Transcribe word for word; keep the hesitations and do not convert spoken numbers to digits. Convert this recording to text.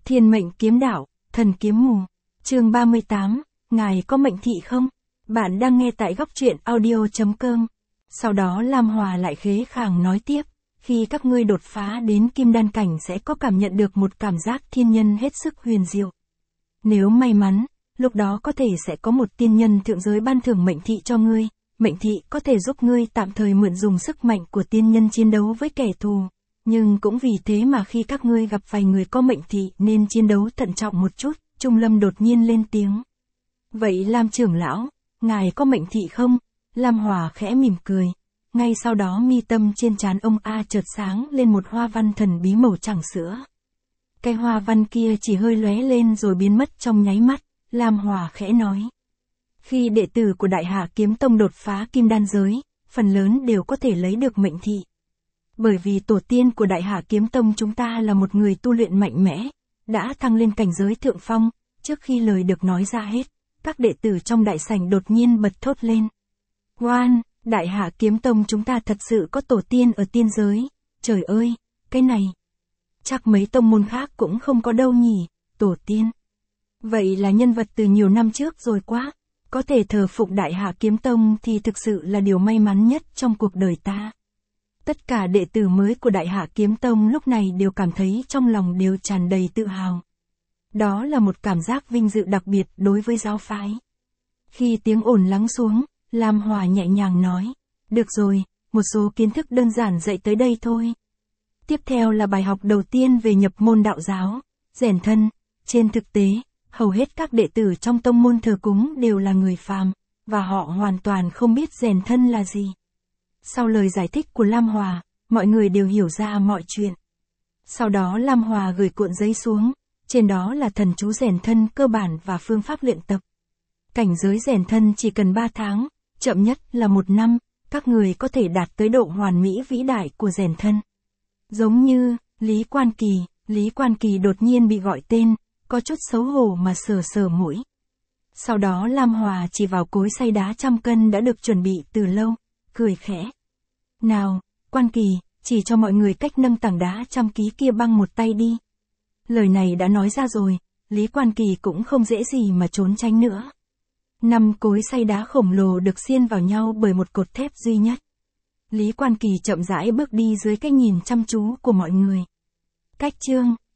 Thiên mệnh kiếm đạo, thần kiếm mù. Chương ba mươi tám, ngài có mệnh thị không? Bạn đang nghe tại góc truyện audio chấm com. Sau đó Lam Hòa lại khế khàng nói tiếp, khi các ngươi đột phá đến kim đan cảnh sẽ có cảm nhận được một cảm giác thiên nhân hết sức huyền diệu. Nếu may mắn, lúc đó có thể sẽ có một tiên nhân thượng giới ban thưởng mệnh thị cho ngươi. Mệnh thị có thể giúp ngươi tạm thời mượn dùng sức mạnh của tiên nhân chiến đấu với kẻ thù. Nhưng cũng vì thế mà khi các ngươi gặp vài người có mệnh thị nên chiến đấu thận trọng một chút. Trung Lâm đột nhiên lên tiếng. Vậy Lam trưởng lão, ngài có mệnh thị không? Lam Hòa khẽ mỉm cười. Ngay sau đó mi tâm trên trán ông A chợt sáng lên một hoa văn thần bí màu trắng sữa. Cái hoa văn kia chỉ hơi lóe lên rồi biến mất trong nháy mắt. Lam Hòa khẽ nói. Khi đệ tử của Đại Hạ Kiếm Tông đột phá kim đan giới, phần lớn đều có thể lấy được mệnh thị. Bởi vì tổ tiên của Đại Hạ Kiếm Tông chúng ta là một người tu luyện mạnh mẽ, đã thăng lên cảnh giới thượng phong. Trước khi lời được nói ra hết, các đệ tử trong đại sảnh đột nhiên bật thốt lên. Oan, Đại Hạ Kiếm Tông chúng ta thật sự có tổ tiên ở tiên giới. Trời ơi, cái này. Chắc mấy tông môn khác cũng không có đâu nhỉ, tổ tiên. Vậy là nhân vật từ nhiều năm trước rồi quá. Có thể thờ phụng Đại Hạ Kiếm Tông thì thực sự là điều may mắn nhất trong cuộc đời ta. Tất cả đệ tử mới của Đại Hạ Kiếm Tông lúc này đều cảm thấy trong lòng đều tràn đầy tự hào. Đó là một cảm giác vinh dự đặc biệt đối với giáo phái. Khi tiếng ồn lắng xuống, Lam Hòa nhẹ nhàng nói, được rồi, một số kiến thức đơn giản dạy tới đây thôi. Tiếp theo là bài học đầu tiên về nhập môn đạo giáo, rèn thân. Trên thực tế, hầu hết các đệ tử trong tông môn thờ cúng đều là người phàm, và họ hoàn toàn không biết rèn thân là gì. Sau lời giải thích của Lam Hòa, mọi người đều hiểu ra mọi chuyện. Sau đó Lam Hòa gửi cuộn giấy xuống, trên đó là thần chú rèn thân cơ bản và phương pháp luyện tập. Cảnh giới rèn thân chỉ cần ba tháng, chậm nhất là một năm, các người có thể đạt tới độ hoàn mỹ vĩ đại của rèn thân. Giống như, Lý Quan Kỳ, Lý Quan Kỳ đột nhiên bị gọi tên, có chút xấu hổ mà sờ sờ mũi. Sau đó Lam Hòa chỉ vào cối xay đá trăm cân đã được chuẩn bị từ lâu, cười khẽ. Nào, Quan Kỳ, chỉ cho mọi người cách nâng tảng đá trăm ký kia bằng một tay đi. Lời này đã nói ra rồi, Lý Quan Kỳ cũng không dễ gì mà trốn tránh nữa. Năm cối xay đá khổng lồ được xiên vào nhau bởi một cột thép duy nhất. Lý Quan Kỳ chậm rãi bước đi dưới cái nhìn chăm chú của mọi người. Cách chương